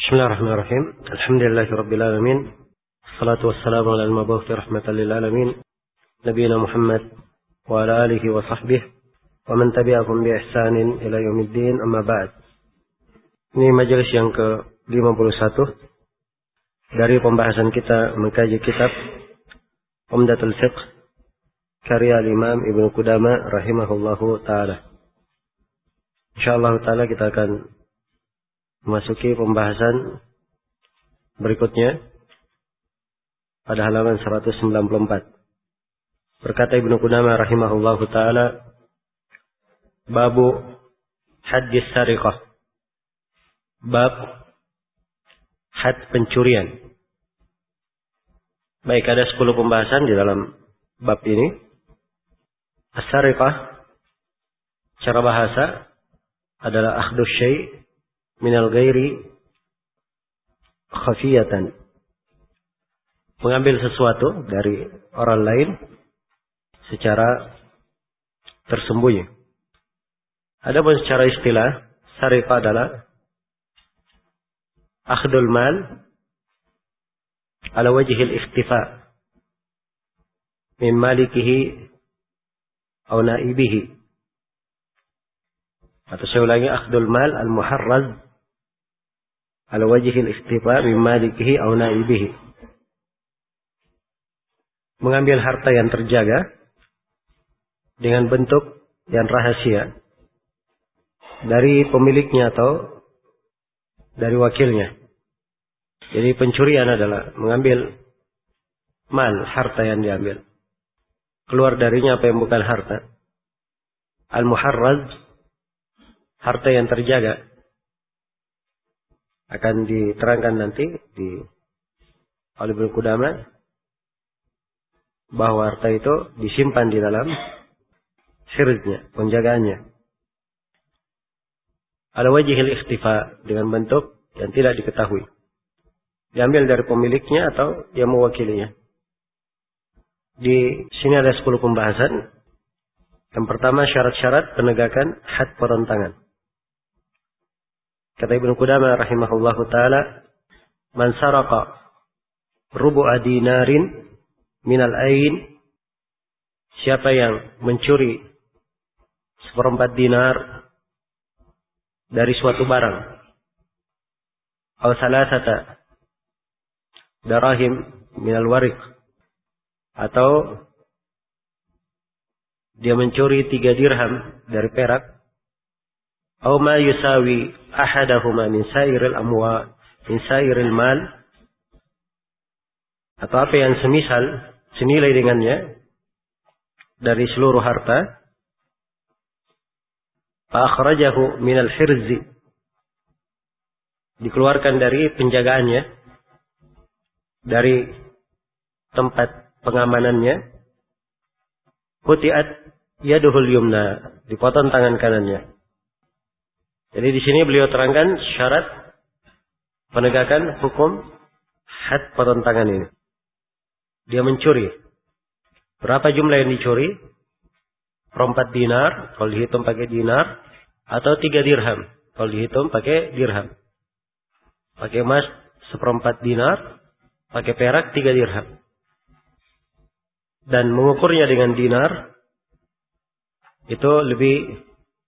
Bismillahirrahmanirrahim. Alhamdulillahirabbil alamin. Wassalatu wassalamu ala al-mabu'uts rahmatan lil alamin. Nabiyina Muhammad wa ala alihi wa sahbihi wa man tabi'ahum bi ihsanin ila yaumiddin, amma ba'd. Ini majelis yang ke-51 dari pembahasan kita mengkaji kitab Umdatul Fiqh karya Imam Ibnu Qudamah rahimahullahu taala. Insyaallah taala kita akan memasuki pembahasan berikutnya pada halaman 194. Berkata Ibnu Qudamah rahimahullahu taala, babu haddis sariqah. Bab had pencurian. Baik, ada 10 pembahasan di dalam bab ini. As-sariqah secara bahasa adalah akhdus syai' minal ghairi khafiyatan, mengambil sesuatu dari orang lain secara tersembunyi. Adapun secara istilah, sariqah adalah akhdul mal ala wajhil ikhtifa min malikihi aw naibihi. Atau saya ulangi, akhdul mal al-muharraz ala wajhil ikhtifa min malikihi aw naibihi. Mengambil harta yang terjaga dengan bentuk yang rahasia dari pemiliknya atau dari wakilnya. Jadi pencurian adalah mengambil mal, harta yang diambil, keluar darinya apa yang bukan harta. Al-muharraz, harta yang terjaga, akan diterangkan nanti oleh Ibnu Qudamah bahwa harta itu disimpan di dalam hirznya, penjagaannya. Ala wajhil ikhtifa, dengan bentuk yang tidak diketahui. Diambil dari pemiliknya atau yang mewakilinya. Di sini ada 10 pembahasan. Yang pertama, syarat-syarat penegakan had perentangan. Kata Ibnu Qudamah rahimahullahu taala, man saraqa rubu'a dinarin minal ain, siapa yang mencuri 1/4 dinar dari suatu barang, aw salasata darahim minal wariq, atau dia mencuri 3 dirham dari perak, aw ma yusawi ahadahuma min sairil amwal min sairil mal, atau apa yang senilai dengannya dari seluruh harta, fa akhrajahu min al-hirzi, dikeluarkan dari penjagaannya, dari tempat pengamanannya, quti'at yaduhul yumna, dipotong tangan kanannya. Jadi di sini beliau terangkan syarat penegakan hukum had perentangan ini. Dia mencuri. Berapa jumlah yang dicuri? 4 dinar kalau dihitung pakai dinar, atau 3 dirham kalau dihitung pakai dirham. Pakai emas 1/4 dinar, pakai perak 3 dirham. Dan mengukurnya dengan dinar itu lebih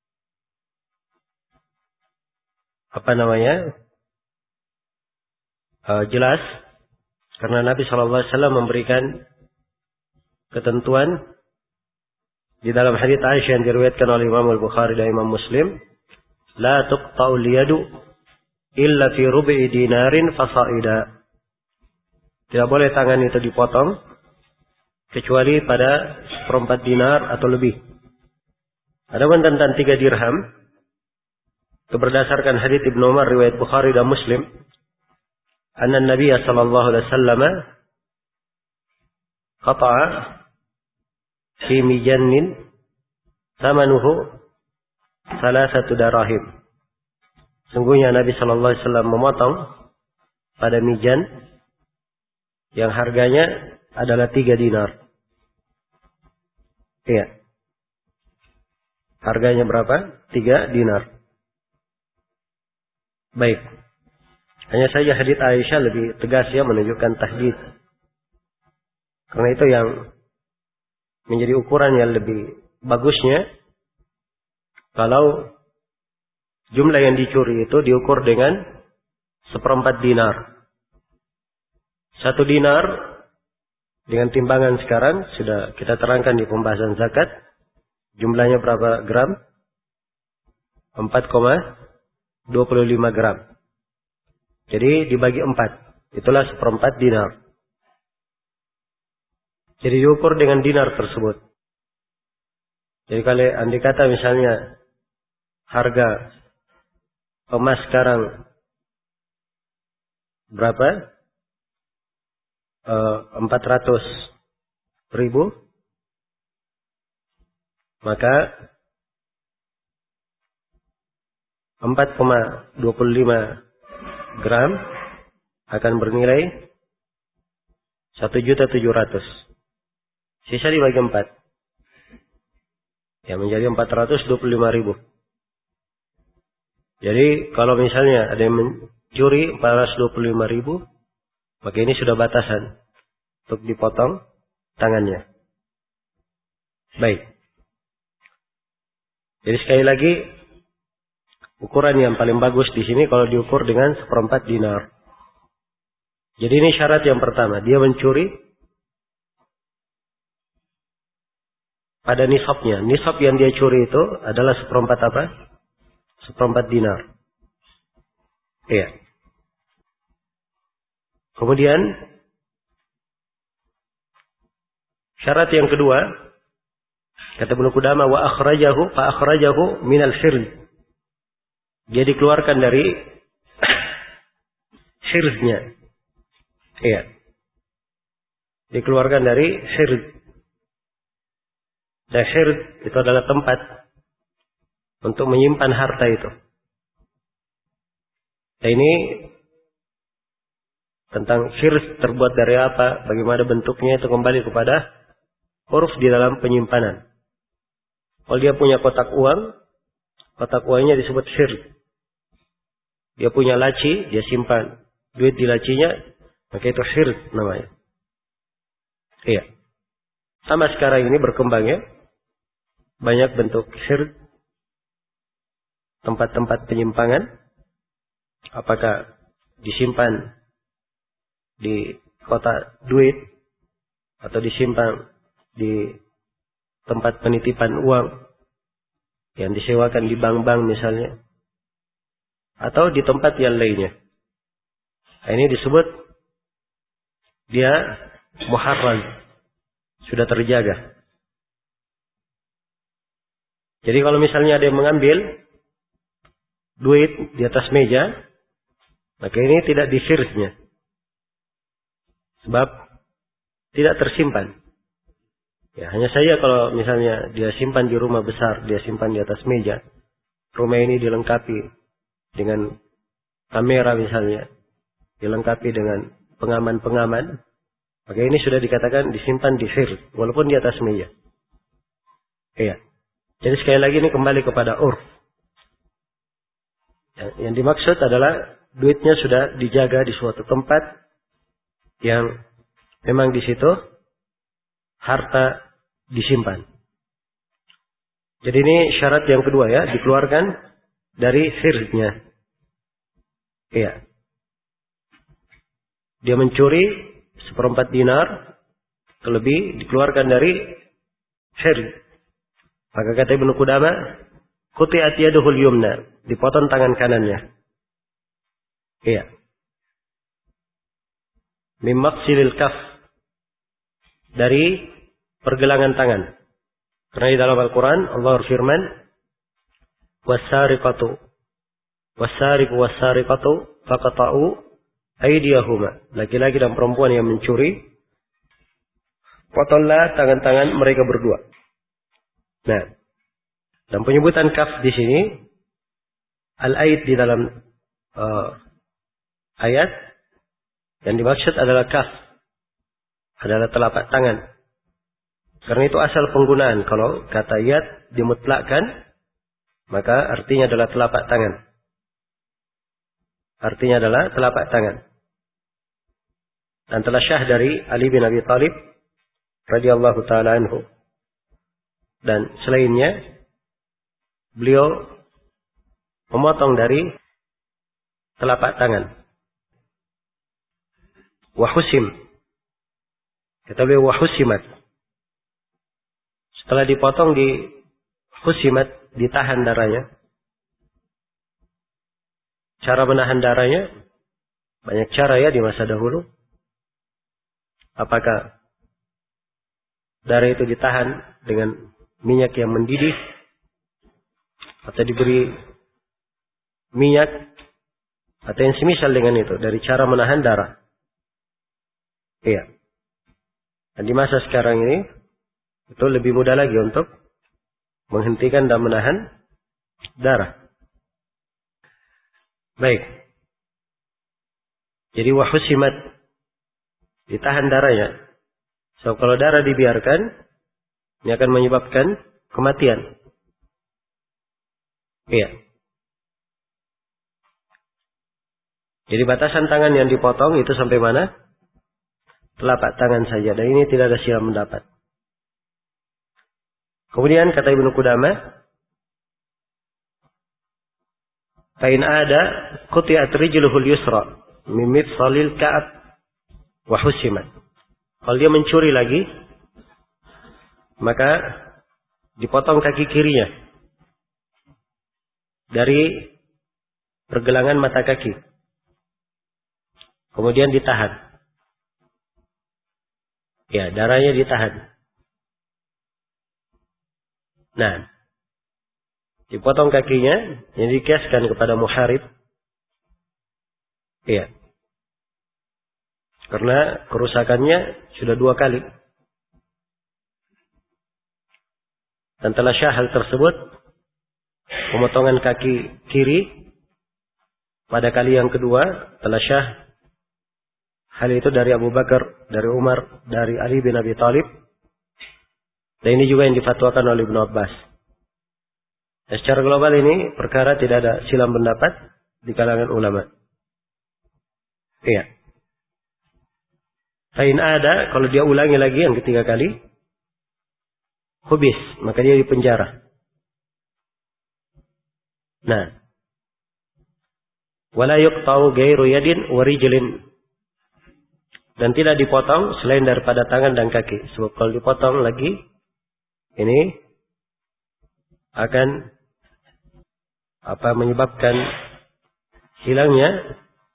jelas, karena Nabi SAW memberikan ketentuan di dalam hadits Aisyah yang diriwayatkan oleh Imam Al-Bukhari dan Imam Muslim, la tuqta'ul yadu illa fi rubu'i dinarin fasa'ida. Tidak boleh tangan itu dipotong kecuali pada 1/4 dinar atau lebih. Adapun tentang 3 dirham, itu berdasarkan hadits Ibnu Umar riwayat Bukhari dan Muslim, anna Nabi sallallahu alaihi wasallam qata'a fi mijannin thamanuhu 3 darahim. Sungguhnya Nabi sallallahu alaihi wasallam memotong pada mijan yang harganya adalah 3 dinar. Iya. Harganya berapa? 3 dinar. Baik. Hanya saja hadits Aisyah lebih tegas ya menunjukkan tahdid. Karena itu yang menjadi ukuran yang lebih bagusnya kalau jumlah yang dicuri itu diukur dengan 1/4 dinar. 1 dinar dengan timbangan sekarang sudah kita terangkan di pembahasan zakat. Jumlahnya berapa gram? 4,25 gram. Jadi dibagi 4. Itulah 1/4 dinar. Jadi diukur dengan dinar tersebut. Jadi kalau andai kata misalnya harga emas sekarang berapa? 400.000. Maka 4,25 gram akan bernilai 1.700.000. Sisa dibagi 4. Ya menjadi 425.000. Jadi kalau misalnya ada yang mencuri 425.000, maka ini sudah batasan untuk dipotong tangannya. Baik. Jadi sekali lagi ukuran yang paling bagus di sini kalau diukur dengan 1/4 dinar. Jadi ini syarat yang pertama, dia mencuri pada nisabnya. Nisab yang dia curi itu adalah 1/4 apa? 1/4 dinar. Iya. Kemudian syarat yang kedua, kata Ibnu Qudamah, wa akhrajahu minal hirz. Dia dikeluarkan dari hirznya. Iya. Dikeluarkan dari hirz. Dan hirz itu adalah tempat untuk menyimpan harta itu. Nah, ini tentang hirz terbuat dari apa, bagaimana bentuknya itu kembali kepada huruf di dalam penyimpanan. Kalau dia punya kotak uangnya disebut hirz. Dia punya laci, dia simpan duit di lacinya, maka itu hirz namanya. Iya. Sama sekarang ini berkembang ya. Banyak bentuk hirz. Tempat-tempat penyimpangan. Apakah disimpan di kotak duit atau disimpan di tempat penitipan uang yang disewakan di bank-bank misalnya, atau di tempat yang lainnya. Nah, ini disebut dia muharram, sudah terjaga. Jadi kalau misalnya ada yang mengambil duit di atas meja, maka ini tidak di hirznya, sebab tidak tersimpan. Ya, hanya saja kalau misalnya dia simpan di rumah besar, dia simpan di atas meja, rumah ini dilengkapi dengan kamera misalnya, dilengkapi dengan pengaman-pengaman, maka ini sudah dikatakan disimpan di hirz, walaupun di atas meja. Iya. Jadi sekali lagi ini kembali kepada urf. Yang dimaksud adalah duitnya sudah dijaga di suatu tempat yang memang di situ harta disimpan. Jadi ini syarat yang kedua ya, dikeluarkan dari hirznya. Iya. Dia mencuri 1/4 dinar, terlebih dikeluarkan dari hirz. Maka kata Ibnu Qudamah, quti'at yaduhul yumna, dipotong tangan kanannya. Iya. Mim maqsilil kaf, dari pergelangan tangan. Karena di dalam Al-Quran Allah berfirman, was-sariqatu faqata'u aydiyahuma. Laki-laki dan perempuan yang mencuri, potonglah tangan-tangan mereka berdua. Nah, dan penyebutan kaf di sini, al-aid di dalam ayat yang dimaksud adalah kaf, adalah telapak tangan. Karena itu asal penggunaan. Kalau kata yad dimutlakkan, maka artinya adalah telapak tangan. artinya adalah telapak tangan. Dan telah syah dari Ali bin Abi Thalib radhiyallahu taala anhu. Dan selainnya beliau memotong dari telapak tangan. Wahusim. Kata beliau wahusimat. Setelah dipotong di husimat, ditahan darahnya. Cara menahan darahnya banyak cara ya di masa dahulu. Apakah darah itu ditahan dengan minyak yang mendidih atau diberi minyak atau yang semisal dengan itu dari cara menahan darah. Iya. Dan di masa sekarang ini itu lebih mudah lagi untuk menghentikan dan menahan darah. Baik. Jadi wahusimat, ditahan darahnya. So kalau darah dibiarkan, ini akan menyebabkan kematian. Iya. Jadi batasan tangan yang dipotong itu sampai mana? Telapak tangan saja. Dan ini tidak ada silam pendapat. Kemudian kata Ibnu Qudamah, Fa'in ada quti'at rijluhul yusra min mifsalil ka'ab wa husimat. Kalau dia mencuri lagi, maka dipotong kaki kirinya dari pergelangan mata kaki. Kemudian ditahan. Ya, darahnya ditahan. Nah, dipotong kakinya, yang dikiaskan kepada muharib. Iya. Karena kerusakannya sudah 2 kali. Dan telah syah hal tersebut, pemotongan kaki kiri, pada kali yang kedua, telah syah hal itu dari Abu Bakar, dari Umar, dari Ali bin Abi Thalib. Dan ini juga yang difatwakan oleh Ibnu Abbas. Dan secara global ini perkara tidak ada silam pendapat di kalangan ulama. Iya. Fa'in ada, kalau dia ulangi lagi yang ketiga kali, hubis, maka dia dipenjara. Nah, wala yuqta'u ghairu yadin wa rijlin, dan tidak dipotong selain daripada tangan dan kaki. Sebab kalau dipotong lagi, ini akan menyebabkan hilangnya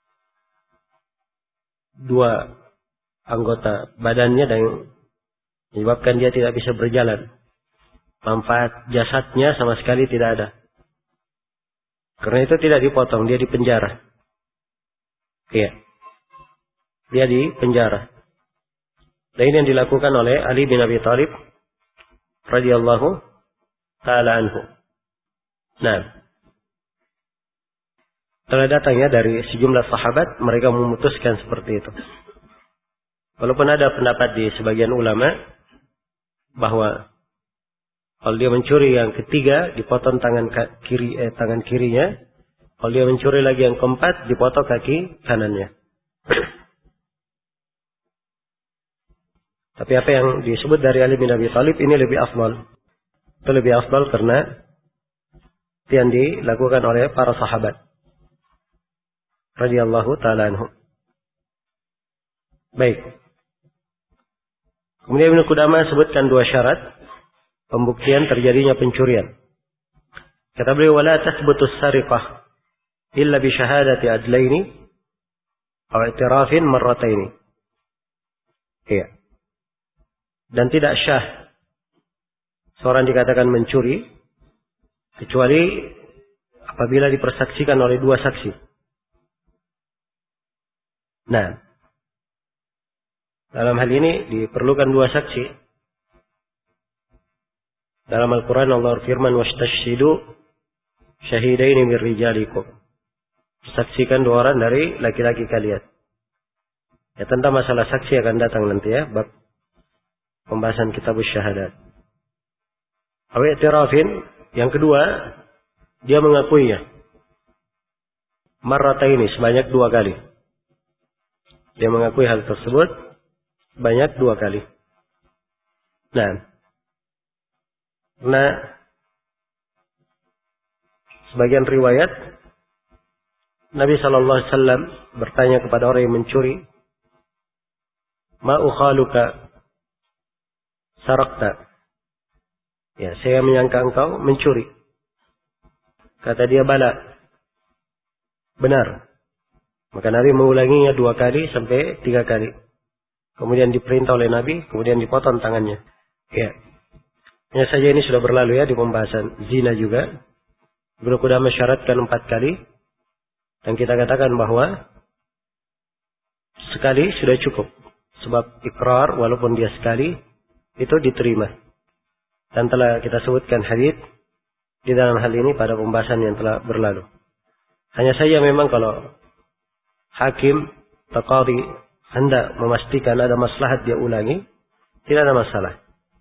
2 anggota badannya dan menyebabkan dia tidak bisa berjalan. Manfaat jasadnya sama sekali tidak ada. Karena itu tidak dipotong, dia dipenjara. Iya. Dia dipenjara. Dan ini yang dilakukan oleh Ali bin Abi Thalib radhiyallahu taala anhu. Nah, telah datangnya dari sejumlah sahabat, mereka memutuskan seperti itu. Walaupun ada pendapat di sebagian ulama bahwa kalau dia mencuri yang ketiga dipotong tangan kirinya, kalau dia mencuri lagi yang keempat dipotong kaki kanannya. Tapi apa yang disebut dari Ali bin Abi Thalib ini lebih afdal. Itu lebih afdal karena itu yang dilakukan oleh para sahabat radhiyallahu taala anhum. Baik. Kemudian Ibnu Qudamah sebutkan 2 syarat pembuktian terjadinya pencurian. Kata beliau, wala tathbutu as-sariqah illa bi syahadati adlaini aw i'tirafin marrataini. Iya. Dan tidak syah seorang dikatakan mencuri kecuali apabila dipersaksikan oleh 2 saksi. Nah, dalam hal ini diperlukan 2 saksi. Dalam Al-Quran Allah firman, wastashhidu syahidaini min rijalikum. Saksikan 2 orang dari laki-laki kalian. Ya, tentang masalah saksi akan datang nanti ya, bab pembahasan kitabus syahadat. Aw i'tirafin, yang kedua dia mengakuinya. marrataini, sebanyak 2 kali. Dia mengakui hal tersebut banyak 2 kali. Nah, sebagian riwayat Nabi sallallahu alaihi wasallam bertanya kepada orang yang mencuri, "Ma ukhaluka sarakta?" Ya, saya menyangka engkau mencuri. Kata dia, "Bala." Benar. Maka Nabi mengulanginya 2 kali sampai 3 kali. Kemudian diperintah oleh Nabi, kemudian dipotong tangannya. Ya. Hanya saja ini sudah berlalu ya di pembahasan zina juga. Ibnu Qudamah syaratkan 4 kali. Dan kita katakan bahwa sekali sudah cukup. Sebab ikrar walaupun dia sekali itu diterima. Dan telah kita sebutkan hadits di dalam hal ini pada pembahasan yang telah berlalu. Hanya saja memang kalau hakim atau qadhi hendak memastikan ada maslahat dia ulangi, tidak ada masalah.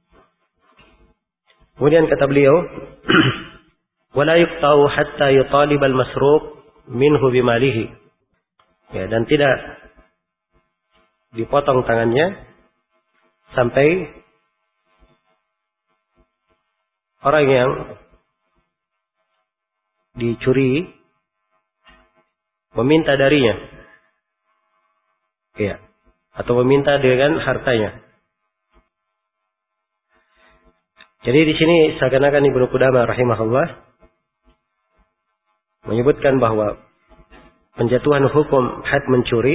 Kemudian kata beliau, "Wala yuqta'u hatta yutalib al-masruq minhu bimalihi." Ya, dan tidak dipotong tangannya sampai orang yang dicuri meminta darinya. Ya, atau meminta dengan hartanya. Jadi di sini seakan-akan Ibnu Qudamah rahimahullah menyebutkan bahwa penjatuhan hukum had mencuri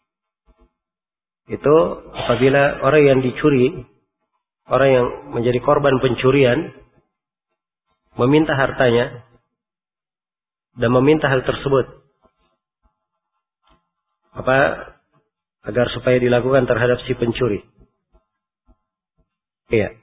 itu apabila orang yang dicuri, orang yang menjadi korban pencurian meminta hartanya dan meminta hal tersebut agar supaya dilakukan terhadap si pencuri. Iya.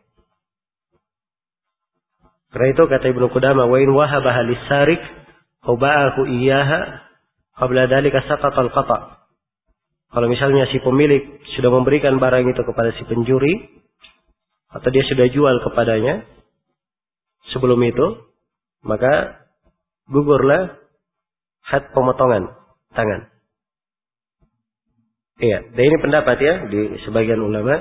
Karena itu kata Ibnu Qudamah, "Wa in wahabaha lis-sarik aw ba'ahu iyyaha qabla dhalika saqata al-qata'." Kalau misalnya si pemilik sudah memberikan barang itu kepada si pencuri atau dia sudah jual kepadanya sebelum itu, maka gugurlah had pemotongan tangan. Iya, dan ini pendapat ya di sebagian ulama.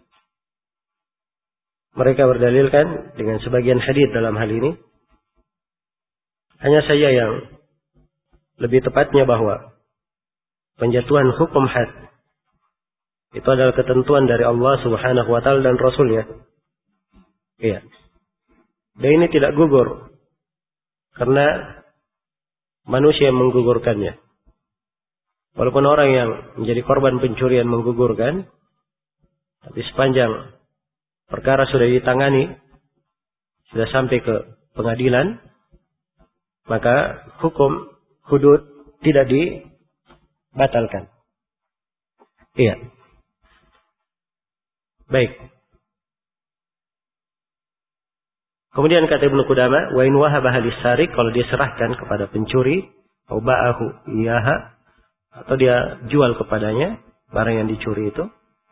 Mereka berdalilkan dengan sebagian hadis dalam hal ini. Hanya saja yang lebih tepatnya bahwa penjatuhan hukum had itu adalah ketentuan dari Allah Subhanahu wa taala dan Rasulnya. Iya. Dan ini tidak gugur karena manusia yang menggugurkannya. Walaupun orang yang menjadi korban pencurian menggugurkan, tapi sepanjang perkara sudah ditangani, sudah sampai ke pengadilan, maka hukum hudud tidak dibatalkan. Iya. Baik. Kemudian kata Ibnu Qudamah, "Wa in wahabaha lis-sarik," kalau dia serahkan kepada pencuri, au ba'ahu iyaha, atau dia jual kepadanya barang yang dicuri itu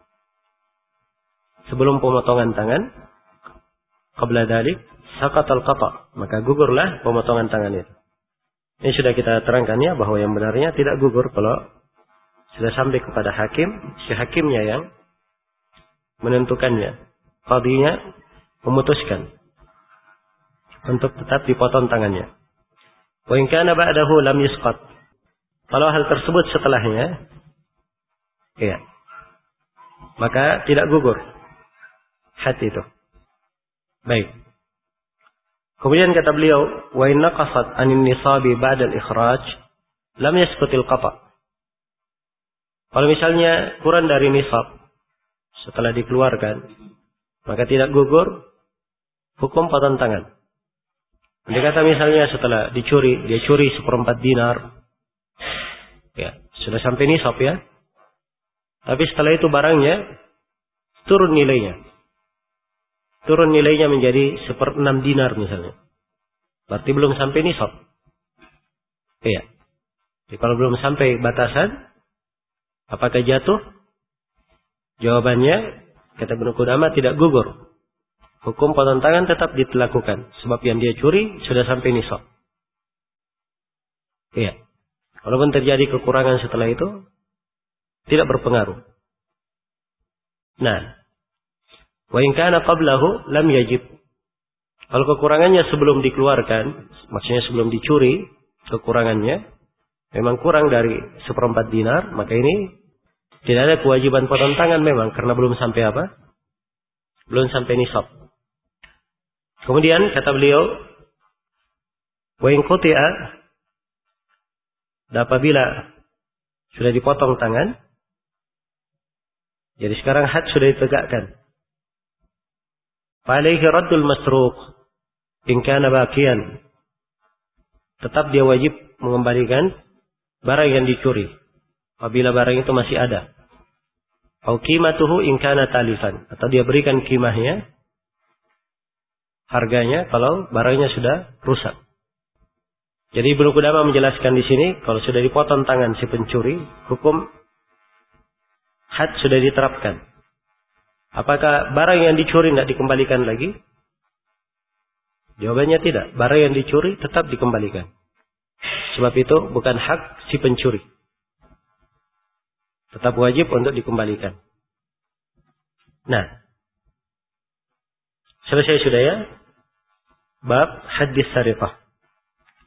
sebelum pemotongan tangan, qabla dzalik saqatal qata', maka gugurlah pemotongan tangan itu. Ini sudah kita terangkan ya bahwa yang benarnya tidak gugur kalau sudah sampai kepada hakim, si hakimnya yang menentukannya, qadhinya memutuskan untuk tetap dipotong tangannya. Wa in kana ba'dahu lam yusqat. Kalau hal tersebut setelahnya, ya, maka tidak gugur had itu. Baik. Kemudian kata beliau, "Wa in naqasat 'anil nisabi ba'da al-ikhraj, lam yasqutil qata'." Kalau misalnya kurang dari nisab setelah dikeluarkan, maka tidak gugur hukum potong tangan. Andai kata misalnya setelah dicuri, dia curi 1/4 dinar. Ya, sudah sampai nisab ya. Tapi setelah itu barangnya turun nilainya. Turun nilainya menjadi 1/6 dinar misalnya. Berarti belum sampai nisab. Iya. Jadi kalau belum sampai batasan, apakah jatuh? Jawabannya, kata Ibnu Qudamah, tidak gugur. Hukum potong tangan tetap dilakukan. Sebab yang dia curi sudah sampai nisab. Iya. Walaupun terjadi kekurangan setelah itu, tidak berpengaruh. Nah, wa in kana qablahu lam yajib. Kalau kekurangannya sebelum dikeluarkan, maksudnya sebelum dicuri, kekurangannya memang kurang dari 1/4 dinar, maka ini tidak ada kewajiban potong tangan memang, karena belum sampai apa? Belum sampai nisab. Kemudian kata beliau, wa in quti'a, dan apabila sudah dipotong tangan, jadi sekarang had sudah ditegakkan. Fa alaihi raddul masruq in kana baqiyan. Tetap dia wajib mengembalikan barang yang dicuri apabila barang itu masih ada. Au qimatuhu in kana talifan, atau dia berikan qimahnya, harganya kalau barangnya sudah rusak. Jadi Ibnu Qudamah menjelaskan di sini, kalau sudah dipotong tangan si pencuri, hukum had sudah diterapkan. Apakah barang yang dicuri tidak dikembalikan lagi? Jawabannya tidak. Barang yang dicuri tetap dikembalikan. Sebab itu bukan hak si pencuri. Tetap wajib untuk dikembalikan. Nah, selesai sudah ya? Bab hadis sariqah.